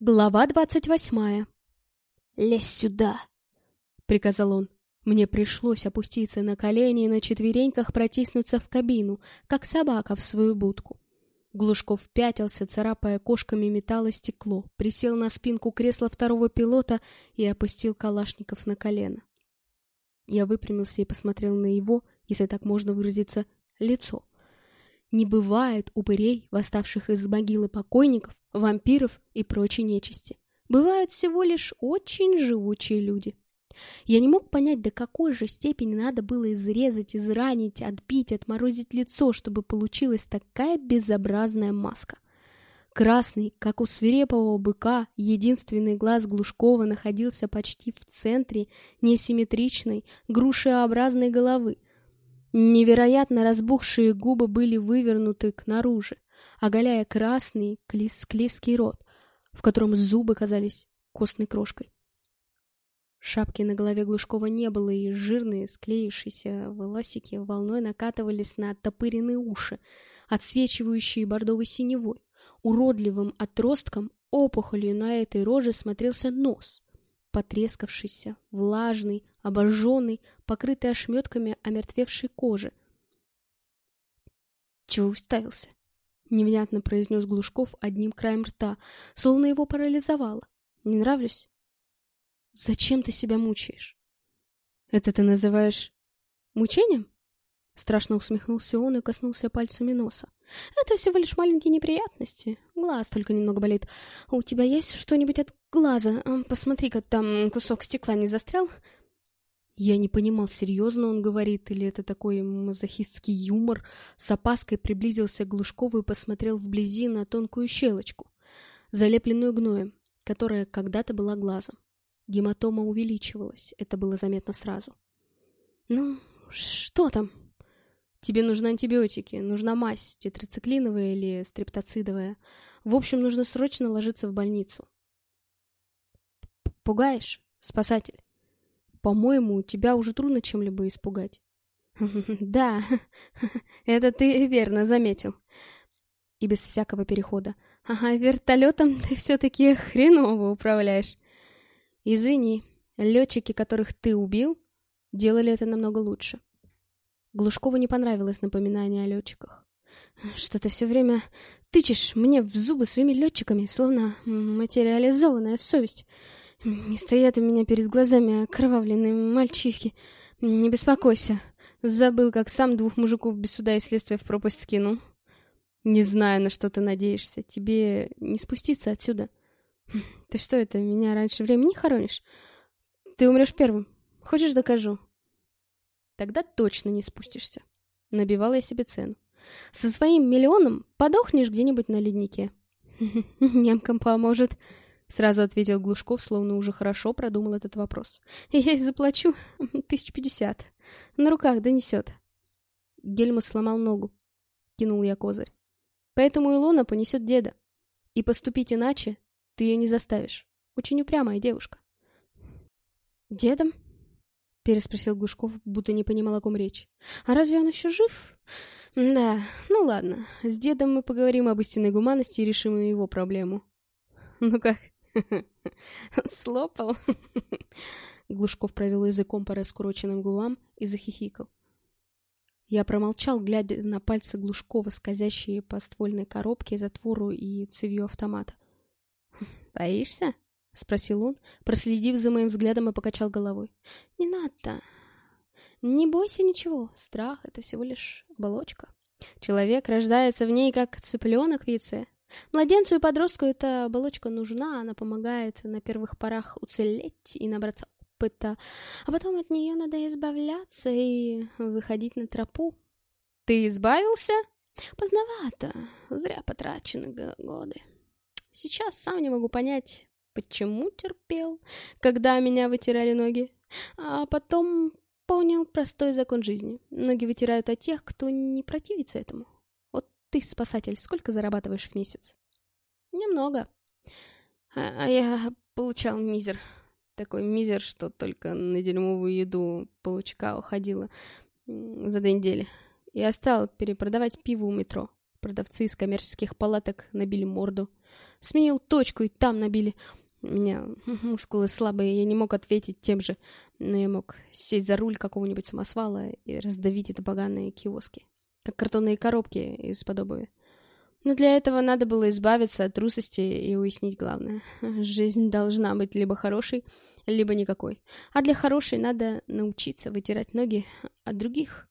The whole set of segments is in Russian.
Глава 28. «Лезь сюда!» — приказал он. Мне пришлось опуститься на колени и на четвереньках протиснуться в кабину, как собака в свою будку. Глушков пятился, царапая кошками металл и стекло, присел на спинку кресла второго пилота и опустил калашников на колено. Я выпрямился и посмотрел на его, если так можно выразиться, лицо. Не бывает упырей, восставших из могилы покойников, вампиров и прочей нечисти. Бывают всего лишь очень живучие люди. Я не мог понять, до какой же степени надо было изрезать, изранить, отбить, отморозить лицо, чтобы получилась такая безобразная маска. Красный, как у свирепого быка, единственный глаз Глушкова находился почти в центре несимметричной, грушеобразной головы. Невероятно разбухшие губы были вывернуты кнаружи, оголяя красный склизкий рот, в котором зубы казались костной крошкой. Шапки на голове Глушкова не было, и жирные, склеившиеся волосики волной накатывались на оттопыренные уши, отсвечивающие бордовой синевой. Уродливым отростком, опухолью на этой роже смотрелся нос, потрескавшийся, влажный, обожженный, покрытый ошметками омертвевшей кожи. «Чего уставился?» — невнятно произнес Глушков одним краем рта, словно его парализовало. «Не нравлюсь?» «Зачем ты себя мучаешь?» «Это ты называешь мучением?» Страшно усмехнулся он и коснулся пальцами носа. «Это всего лишь маленькие неприятности. Глаз только немного болит. У тебя есть что-нибудь от глаза? Посмотри-ка, там кусок стекла не застрял?» Я не понимал, серьезно он говорит, или это такой мазохистский юмор. С опаской приблизился к Глушкову и посмотрел вблизи на тонкую щелочку, залепленную гноем, которая когда-то была глазом. Гематома увеличивалась, это было заметно сразу. «Ну, что там?» «Тебе нужны антибиотики, нужна мазь, тетрациклиновая или стрептоцидовая. В общем, нужно срочно ложиться в больницу». «Пугаешь, спасатель? По-моему, тебя уже трудно чем-либо испугать». «Да, это ты верно заметил». И без всякого перехода. «Ага, вертолетом ты все-таки хреново управляешь». «Извини, летчики, которых ты убил, делали это намного лучше». Глушкову не понравилось напоминание о летчиках. «Что ты все время тычешь мне в зубы своими летчиками, словно материализованная совесть. Не стоят у меня перед глазами окровавленные мальчишки. Не беспокойся. Забыл, как сам 2 мужиков без суда и следствия в пропасть скинул. Не знаю, на что ты надеешься. Тебе не спуститься отсюда. Ты что это, меня раньше времени хоронишь? Ты умрешь первым. Хочешь, докажу?» «Тогда точно не спустишься», — набивала я себе цену. «Со своим миллионом подохнешь где-нибудь на леднике». «Немкам поможет», — сразу ответил Глушков, словно уже хорошо продумал этот вопрос. «Я и заплачу 1050. На руках донесет». Гельмут сломал ногу. Кинул я козырь. «Поэтому Илона понесет деда. И поступить иначе ты ее не заставишь. Очень упрямая девушка». «Дедом?» — переспросил Глушков, будто не понимал, о ком речь. «А разве он еще жив?» «Да, ну ладно. С дедом мы поговорим об истинной гуманности и решим его проблему». «Ну как? Слопал?» Глушков провел языком по раскуроченным губам и захихикал. Я промолчал, глядя на пальцы Глушкова, скользящие по ствольной коробке, затвору и цевью автомата. «Боишься?» — спросил он, проследив за моим взглядом, и покачал головой. «Не надо. Не бойся ничего. Страх — это всего лишь оболочка. Человек рождается в ней, как цыпленок в яйце. Младенцу и подростку эта оболочка нужна, она помогает на первых порах уцелеть и набраться опыта, а потом от нее надо избавляться и выходить на тропу». «Ты избавился?» «Поздновато. Зря потрачены годы. Сейчас сам не могу понять, почему терпел, когда меня вытирали ноги. А потом понял простой закон жизни. Ноги вытирают от тех, кто не противится этому. Вот ты, спасатель, сколько зарабатываешь в месяц?» «Немного. А я получал мизер. Такой мизер, что только на дерьмовую еду полчка уходило за 2 недели. Я стал перепродавать пиво у метро. продавцы из коммерческих палаток набили морду. Сменил точку, и там набили. У меня мускулы слабые, я не мог ответить тем же, но я мог сесть за руль какого-нибудь самосвала и раздавить это поганые киоски, как картонные коробки из-под обуви. Но для этого надо было избавиться от трусости и уяснить главное. Жизнь должна быть либо хорошей, либо никакой. А для хорошей надо научиться вытирать ноги от других.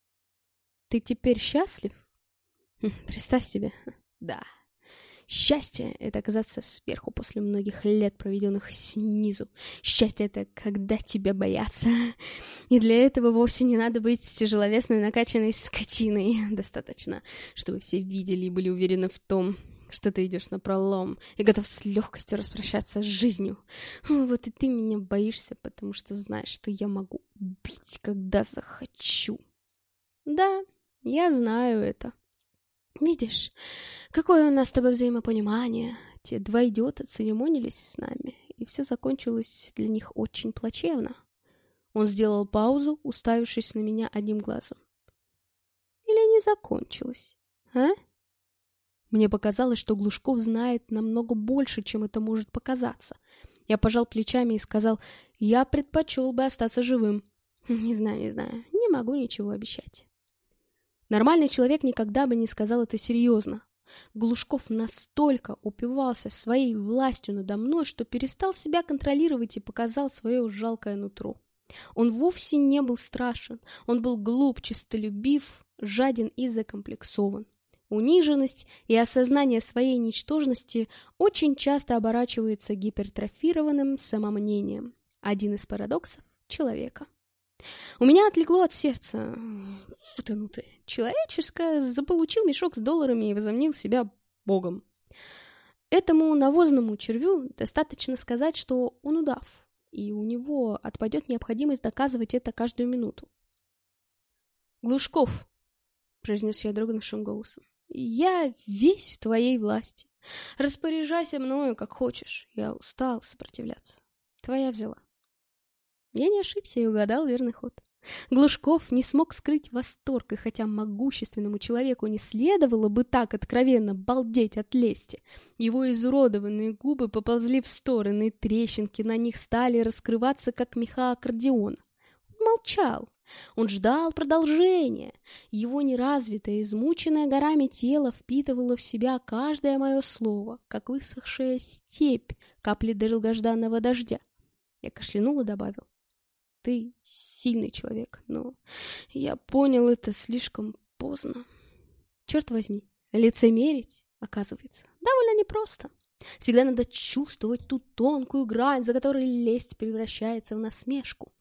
Ты теперь счастлив? Представь себе. Да. Счастье — это оказаться сверху после многих лет, проведенных снизу. Счастье — это когда тебя боятся. И для этого вовсе не надо быть тяжеловесной, накачанной скотиной. Достаточно, чтобы все видели и были уверены в том, что ты идешь напролом и готов с легкостью распрощаться с жизнью. Вот и ты меня боишься, потому что знаешь, что я могу убить, когда захочу. Да, я знаю это. Видишь, какое у нас с тобой взаимопонимание. Те два идиота церемонились с нами, и все закончилось для них очень плачевно. Он сделал паузу, уставившись на меня одним глазом. Или не закончилось, а? Мне показалось, что Глушков знает намного больше, чем это может показаться. Я пожал плечами и сказал, я предпочел бы остаться живым. Не знаю, не могу ничего обещать. Нормальный человек никогда бы не сказал это серьезно. Глушков настолько упивался своей властью надо мной, что перестал себя контролировать и показал свое жалкое нутро. Он вовсе не был страшен, он был глуп, честолюбив, жаден и закомплексован. Униженность и осознание своей ничтожности очень часто оборачивается гипертрофированным самомнением. Один из парадоксов человека. У меня отлегло от сердца. Футанутое человеческое заполучил мешок с долларами и возомнил себя богом. Этому навозному червю достаточно сказать, что он удав, и у него отпадет необходимость доказывать это каждую минуту. «Глушков», — произнес я дрогнувшим голосом, — «я весь в твоей власти. Распоряжайся мною, как хочешь. Я устал сопротивляться. Твоя взяла». Я не ошибся и угадал верный ход. Глушков не смог скрыть восторг, и хотя могущественному человеку не следовало бы так откровенно балдеть от лести, его изуродованные губы поползли в стороны, и трещинки на них стали раскрываться, как меха аккордеона. Он молчал. Он ждал продолжения. Его неразвитое, измученное горами тело впитывало в себя каждое мое слово, как высохшая степь, капли долгожданного дождя. Я кашлянул и добавил. Ты сильный человек, но я понял это слишком поздно. Черт возьми, лицемерить, оказывается, довольно непросто. Всегда надо чувствовать ту тонкую грань, за которой лесть превращается в насмешку.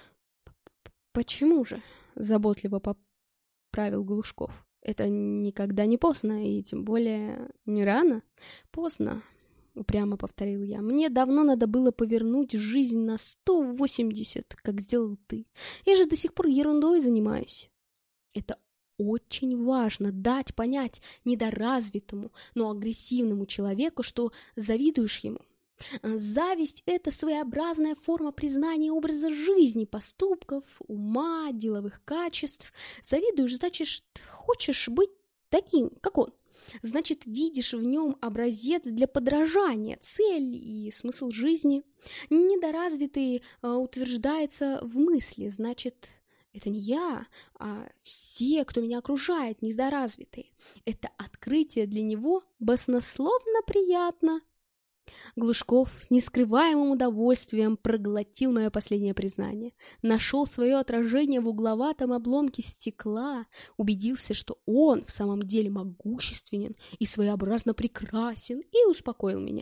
Почему же? Заботливо поправил Глушков. Это никогда не поздно, и тем более не рано. Поздно. Упрямо повторил я. Мне давно надо было повернуть жизнь на 180, как сделал ты. Я же до сих пор ерундой занимаюсь. Это очень важно дать понять недоразвитому, но агрессивному человеку, что завидуешь ему. Зависть — это своеобразная форма признания образа жизни, поступков, ума, деловых качеств. Завидуешь, значит, хочешь быть таким, как он. Значит, видишь в нем образец для подражания, цель и смысл жизни. Недоразвитый утверждается в мысли, значит, это не я, а все, кто меня окружает, недоразвитые. Это открытие для него баснословно приятно. Глушков с нескрываемым удовольствием проглотил мое последнее признание, нашел свое отражение в угловатом обломке стекла, убедился, что он в самом деле могущественен и своеобразно прекрасен, и успокоил меня.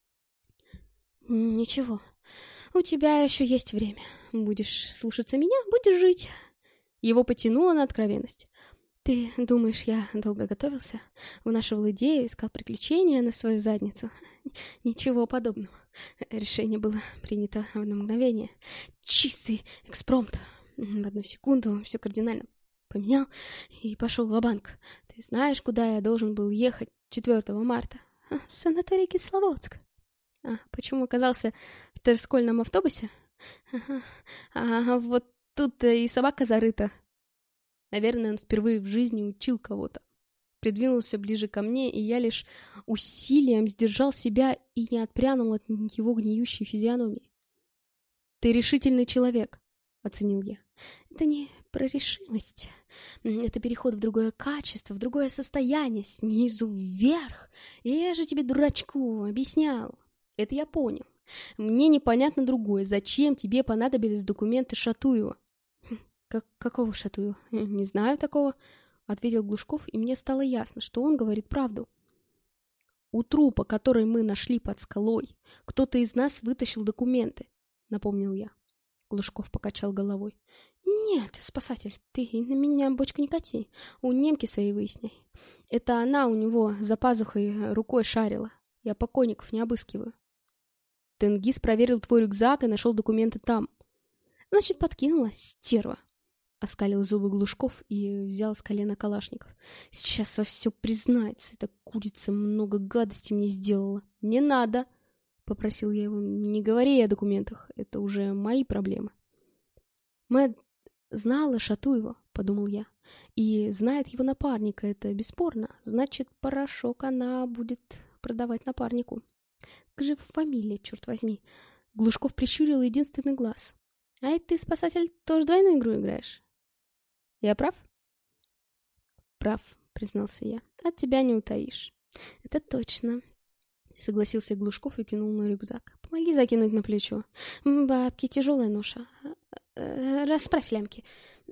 «Ничего, у тебя еще есть время. Будешь слушаться меня, будешь жить». Его потянуло на откровенность. «Ты думаешь, я долго готовился? Вынашивал идею, искал приключения на свою задницу? Ничего подобного. Решение было принято в одно мгновение. Чистый экспромт. В одну секунду все кардинально поменял и пошел ва-банк. Ты знаешь, куда я должен был ехать 4 марта? Санаторий Кисловодск. Почему оказался в терскольном автобусе? Вот тут и собака зарыта. Наверное, он впервые в жизни учил кого-то. придвинулся ближе ко мне, и я лишь усилием сдержал себя и не отпрянул от его гниющей физиономии. «Ты решительный человек», — оценил я. «Это не про решимость. Это переход в другое качество, в другое состояние, снизу вверх. Я же тебе, дурачку, объяснял. Это я понял. Мне непонятно другое. Зачем тебе понадобились документы Шатуева?» «Какого Шатуева? Не знаю такого», — ответил Глушков, и мне стало ясно, что он говорит правду. «У трупа, который мы нашли под скалой, кто-то из нас вытащил документы», — напомнил я. Глушков покачал головой. «Нет, спасатель, ты на меня бочку не кати. У немки своей выясняй. Это она у него за пазухой рукой шарила. Я покойников не обыскиваю». «Тенгиз проверил твой рюкзак и нашел документы там». «Значит, подкинула, стерва», — оскалил зубы Глушков и взял с колена калашников. «Сейчас во все признается. Эта курица много гадостей мне сделала». «Не надо», — попросил я его. «Не говори о документах. Это уже мои проблемы». «Мэд знала Шатуева», — подумал я, — «и знает его напарника. Это бесспорно. Значит, порошок она будет продавать напарнику. Как же фамилия, черт возьми?» Глушков прищурил единственный глаз. «А это ты, спасатель, тоже двойную игру играешь?» «Я прав?» «Прав», — признался я. «От тебя не утаишь». «Это точно», — согласился Глушков и кинул на рюкзак. «Помоги закинуть на плечо. Бабки, тяжелая ноша. Расправь лямки.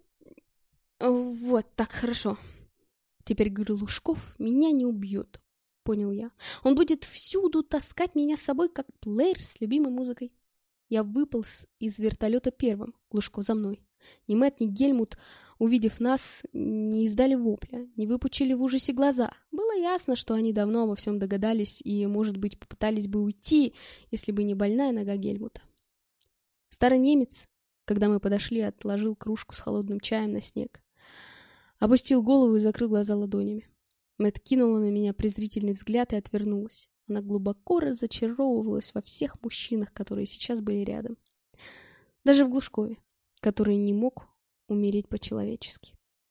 Вот, так, хорошо. Теперь Глушков меня не убьет», — понял я. «Он будет всюду таскать меня с собой, как плеер с любимой музыкой». Я выполз из вертолета первым, Глушков за мной. Ни Мэтт, ни Гельмут, увидев нас, не издали вопля, не выпучили в ужасе глаза. Было ясно, что они давно обо всем догадались и, может быть, попытались бы уйти, если бы не больная нога Гельмута. Старый немец, когда мы подошли, отложил кружку с холодным чаем на снег, опустил голову и закрыл глаза ладонями. Мэтт кинула на меня презрительный взгляд и отвернулась. Она глубоко разочаровывалась во всех мужчинах, которые сейчас были рядом. Даже в Глушкове, который не мог умереть по-человечески.